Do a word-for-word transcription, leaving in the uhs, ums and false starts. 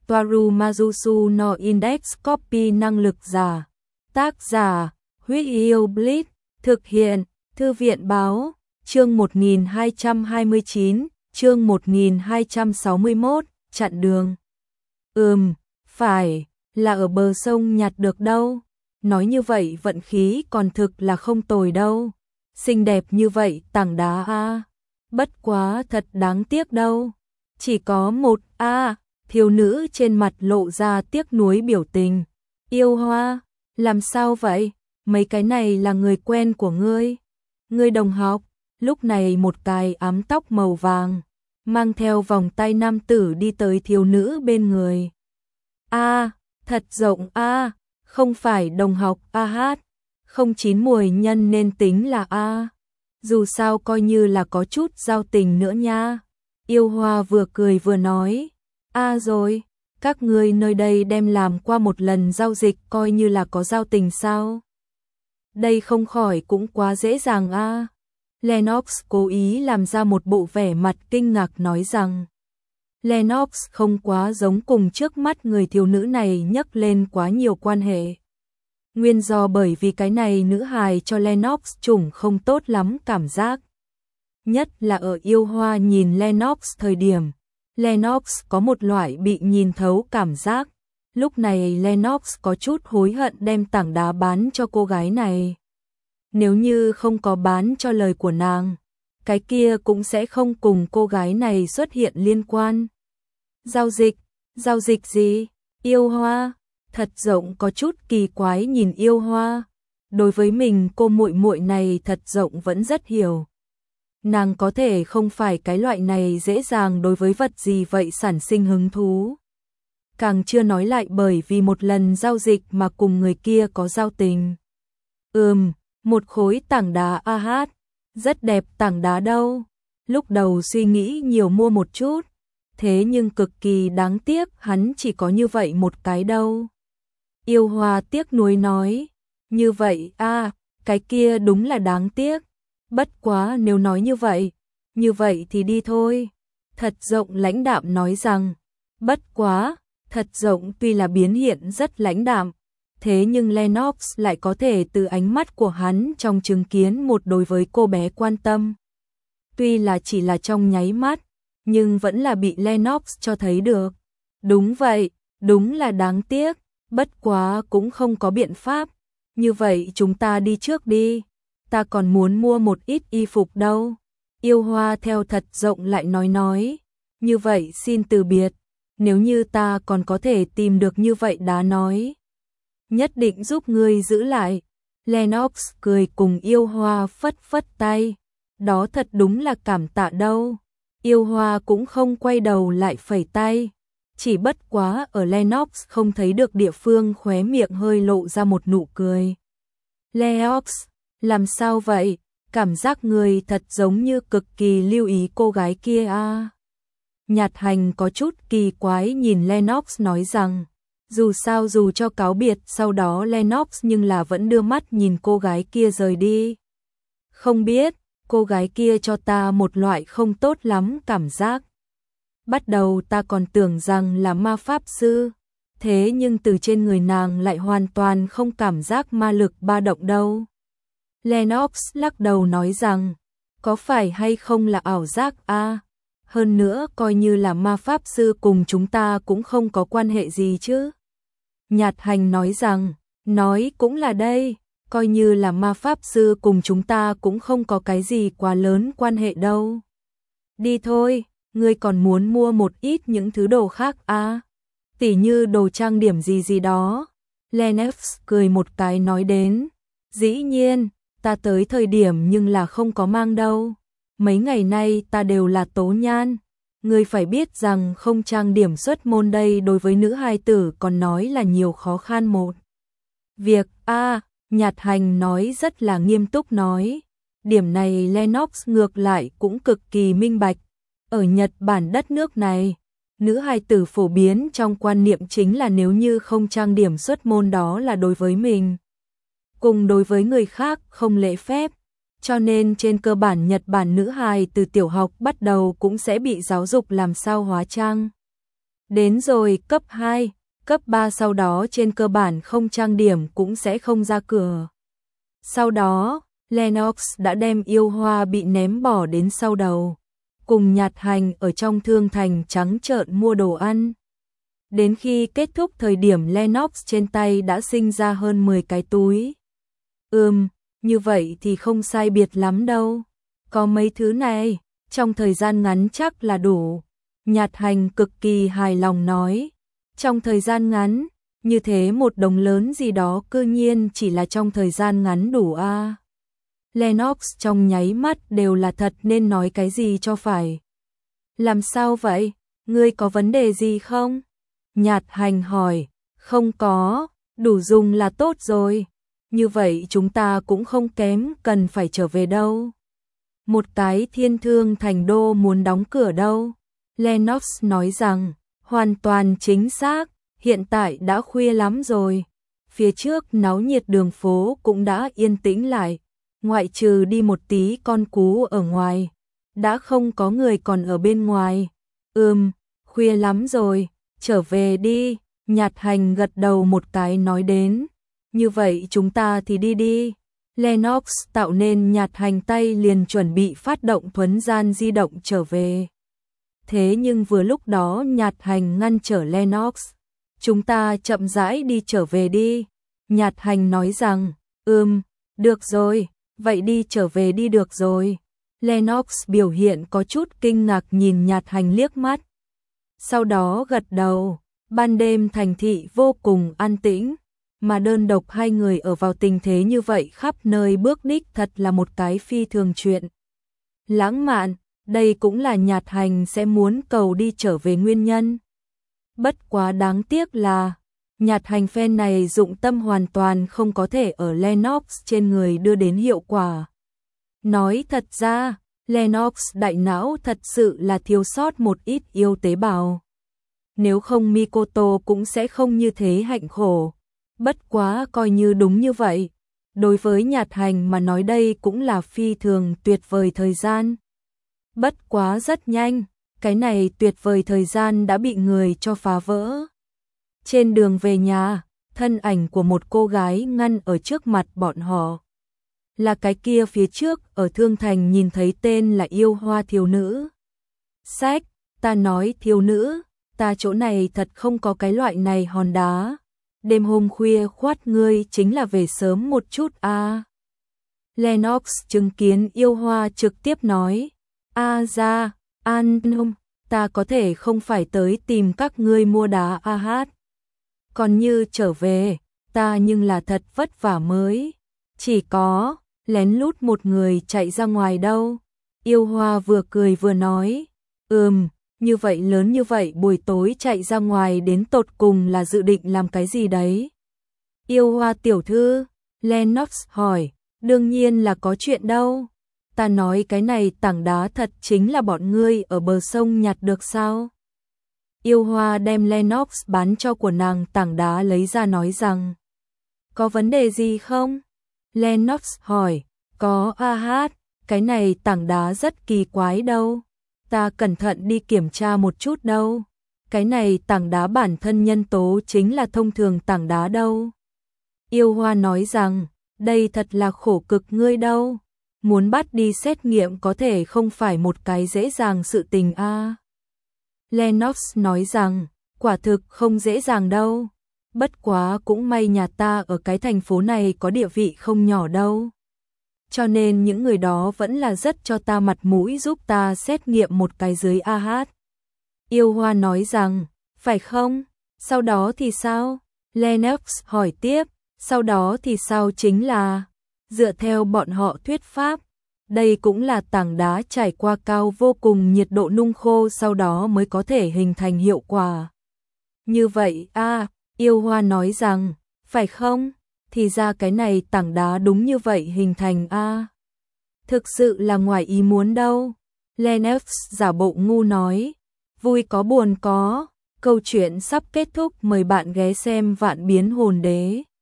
Toaru Majusu no Index Copy năng lực giả. Tác giả, Huyết Yêu Blitz, thực hiện, Thư viện báo, chương một nghìn hai trăm hai mươi chín, chương một nghìn hai trăm sáu mươi mốt, chặn đường. Ừm, phải, là ở bờ sông nhặt được đâu. Nói như vậy vận khí còn thực là không tồi đâu. Xinh đẹp như vậy tảng đá a. Bất quá thật đáng tiếc đâu. Chỉ có một a. Thiếu nữ trên mặt lộ ra tiếc nuối biểu tình. Yêu Hoa, làm sao vậy? Mấy cái này là người quen của ngươi. Ngươi đồng học. Lúc này một cái ám tóc màu vàng, mang theo vòng tay nam tử đi tới thiếu nữ bên người. A, thật rộng a, không phải đồng học a hát, không chín mùi nhân nên tính là a. Dù sao coi như là có chút giao tình nữa nha. Yêu Hoa vừa cười vừa nói, a rồi, các ngươi nơi đây đem làm qua một lần giao dịch coi như là có giao tình sao? Đây không khỏi cũng quá dễ dàng a. Lennox cố ý làm ra một bộ vẻ mặt kinh ngạc nói rằng Lennox không quá giống cùng trước mắt người thiếu nữ này nhắc lên quá nhiều quan hệ. Nguyên do bởi vì cái này nữ hài cho Lennox chủng không tốt lắm cảm giác. Nhất là ở Yêu Hoa nhìn Lennox thời điểm, Lennox có một loại bị nhìn thấu cảm giác. Lúc này Lennox có chút hối hận đem tảng đá bán cho cô gái này. Nếu như không có bán cho lời của nàng, cái kia cũng sẽ không cùng cô gái này xuất hiện liên quan. Giao dịch, giao dịch gì? Yêu Hoa, thật rộng có chút kỳ quái nhìn Yêu Hoa. Đối với mình cô muội muội này thật rộng vẫn rất hiểu. Nàng có thể không phải cái loại này dễ dàng đối với vật gì vậy sản sinh hứng thú. Càng chưa nói lại bởi vì một lần giao dịch mà cùng người kia có giao tình. Ừm, một khối tảng đá a hát, rất đẹp tảng đá đâu. Lúc đầu suy nghĩ nhiều mua một chút, thế nhưng cực kỳ đáng tiếc hắn chỉ có như vậy một cái đâu. Yêu Hoa tiếc nuối nói, như vậy a, cái kia đúng là đáng tiếc. Bất quá nếu nói như vậy, như vậy thì đi thôi. Thật rộng lãnh đạm nói rằng, bất quá, thật rộng tuy là biến hiện rất lãnh đạm, thế nhưng Lennox lại có thể từ ánh mắt của hắn trong chứng kiến một đối với cô bé quan tâm. Tuy là chỉ là trong nháy mắt, nhưng vẫn là bị Lennox cho thấy được. Đúng vậy, đúng là đáng tiếc, bất quá cũng không có biện pháp. Như vậy chúng ta đi trước đi, ta còn muốn mua một ít y phục đâu. Yêu Hoa theo thật rộng lại nói nói, như vậy xin từ biệt, nếu như ta còn có thể tìm được như vậy đá nói. Nhất định giúp ngươi giữ lại. Lennox cười cùng Yêu Hoa phất phất tay. Đó thật đúng là cảm tạ đâu. Yêu Hoa cũng không quay đầu lại phẩy tay. Chỉ bất quá ở Lennox không thấy được địa phương khóe miệng hơi lộ ra một nụ cười. Lennox, làm sao vậy? Cảm giác người thật giống như cực kỳ lưu ý cô gái kia a. Nhạt Hành có chút kỳ quái nhìn Lennox nói rằng, dù sao dù cho cáo biệt sau đó Lennox nhưng là vẫn đưa mắt nhìn cô gái kia rời đi. Không biết, cô gái kia cho ta một loại không tốt lắm cảm giác. Bắt đầu ta còn tưởng rằng là ma pháp sư, thế nhưng từ trên người nàng lại hoàn toàn không cảm giác ma lực ba động đâu. Lennox lắc đầu nói rằng, có phải hay không là ảo giác a? Hơn nữa coi như là ma pháp sư cùng chúng ta cũng không có quan hệ gì chứ. Nhạt Hành nói rằng, nói cũng là đây, coi như là ma pháp sư cùng chúng ta cũng không có cái gì quá lớn quan hệ đâu. Đi thôi, ngươi còn muốn mua một ít những thứ đồ khác à? Tỉ như đồ trang điểm gì gì đó. Lennox cười một cái nói đến, dĩ nhiên, ta tới thời điểm nhưng là không có mang đâu. Mấy ngày nay ta đều là tố nhan. Ngươi phải biết rằng không trang điểm xuất môn đây đối với nữ hài tử còn nói là nhiều khó khăn một việc a. Nhạt Hành nói rất là nghiêm túc nói. Điểm này Lennox ngược lại cũng cực kỳ minh bạch. Ở Nhật Bản đất nước này, nữ hài tử phổ biến trong quan niệm chính là nếu như không trang điểm xuất môn đó là đối với mình, cùng đối với người khác không lễ phép. Cho nên trên cơ bản Nhật Bản nữ hài từ tiểu học bắt đầu cũng sẽ bị giáo dục làm sao hóa trang. Đến rồi cấp hai, cấp ba sau đó trên cơ bản không trang điểm cũng sẽ không ra cửa. Sau đó, Lennox đã đem yêu hoa bị ném bỏ đến sau đầu, cùng Nhạt Hành ở trong thương thành trắng trợn mua đồ ăn. Đến khi kết thúc thời điểm Lennox trên tay đã sinh ra hơn mười cái túi. Ừm, như vậy thì không sai biệt lắm đâu. Có mấy thứ này, trong thời gian ngắn chắc là đủ. Nhạt Hành cực kỳ hài lòng nói. Trong thời gian ngắn, như thế một đồng lớn gì đó cư nhiên chỉ là trong thời gian ngắn đủ a. À. Lennox trong nháy mắt đều là thật nên nói cái gì cho phải. Làm sao vậy? Ngươi có vấn đề gì không? Nhạt Hành hỏi. Không có, đủ dùng là tốt rồi. Như vậy chúng ta cũng không kém cần phải trở về đâu. Một cái Thiên Thương Thành Đô muốn đóng cửa đâu. Lennox nói rằng, hoàn toàn chính xác, hiện tại đã khuya lắm rồi. Phía trước náo nhiệt đường phố cũng đã yên tĩnh lại, ngoại trừ đi một tí con cú ở ngoài. Đã không có người còn ở bên ngoài. Ừm, khuya lắm rồi, trở về đi. Nhạt Hành gật đầu một cái nói đến. Như vậy chúng ta thì đi đi. Lennox tạo nên Nhạt Hành tay liền chuẩn bị phát động thuấn gian di động trở về. Thế nhưng vừa lúc đó Nhạt Hành ngăn trở Lennox. Chúng ta chậm rãi đi trở về đi. Nhạt Hành nói rằng, ừm, được rồi, vậy đi trở về đi được rồi. Lennox biểu hiện có chút kinh ngạc nhìn Nhạt Hành liếc mắt. Sau đó gật đầu, ban đêm thành thị vô cùng an tĩnh. Mà đơn độc hai người ở vào tình thế như vậy khắp nơi bước đích thật là một cái phi thường chuyện. Lãng mạn, đây cũng là Nhạt Hành sẽ muốn cầu đi trở về nguyên nhân. Bất quá đáng tiếc là, Nhạt Hành phen này dụng tâm hoàn toàn không có thể ở Lennox trên người đưa đến hiệu quả. Nói thật ra, Lennox đại não thật sự là thiếu sót một ít yêu tế bào. Nếu không Mikoto cũng sẽ không như thế hạnh khổ. Bất quá coi như đúng như vậy. Đối với Nhạt Hành mà nói đây cũng là phi thường tuyệt vời thời gian. Bất quá rất nhanh, cái này tuyệt vời thời gian đã bị người cho phá vỡ. Trên đường về nhà, thân ảnh của một cô gái ngăn ở trước mặt bọn họ. Là cái kia phía trước ở Thương Thành nhìn thấy tên là Yêu Hoa thiếu nữ. Sách, ta nói thiếu nữ, ta chỗ này thật không có cái loại này hòn đá. Đêm hôm khuya khoát ngươi chính là về sớm một chút a. À. Lennox chứng kiến Yêu Hoa trực tiếp nói, a à ra, an nông, ta có thể không phải tới tìm các ngươi mua đá a hát. Còn như trở về, ta nhưng là thật vất vả mới. Chỉ có, lén lút một người chạy ra ngoài đâu. Yêu Hoa vừa cười vừa nói, ừm, như vậy lớn như vậy buổi tối chạy ra ngoài đến tột cùng là dự định làm cái gì đấy? Yêu Hoa tiểu thư, Lennox hỏi, đương nhiên là có chuyện đâu. Ta nói cái này tảng đá thật chính là bọn ngươi ở bờ sông nhặt được sao? Yêu Hoa đem Lennox bán cho của nàng tảng đá lấy ra nói rằng, có vấn đề gì không? Lennox hỏi, có a hát, cái này tảng đá rất kỳ quái đâu. Ta cẩn thận đi kiểm tra một chút đâu. Cái này tảng đá bản thân nhân tố chính là thông thường tảng đá đâu. Yêu Hoa nói rằng, đây thật là khổ cực ngươi đâu. Muốn bắt đi xét nghiệm có thể không phải một cái dễ dàng sự tình a. À. Lennox nói rằng, quả thực không dễ dàng đâu. Bất quá cũng may nhà ta ở cái thành phố này có địa vị không nhỏ đâu. Cho nên những người đó vẫn là rất cho ta mặt mũi giúp ta xét nghiệm một cái dưới a hát. Yêu Hoa nói rằng, phải không? Sau đó thì sao? Lennox hỏi tiếp, sau đó thì sao chính là, dựa theo bọn họ thuyết pháp, đây cũng là tảng đá trải qua cao vô cùng nhiệt độ nung khô sau đó mới có thể hình thành hiệu quả. Như vậy a, à, Yêu Hoa nói rằng, phải không? Thì ra cái này tảng đá đúng như vậy hình thành a. À. Thực sự là ngoài ý muốn đâu. Lennox giả bộ ngu nói, vui có buồn có, câu chuyện sắp kết thúc, mời bạn ghé xem Vạn Biến Hồn Đế.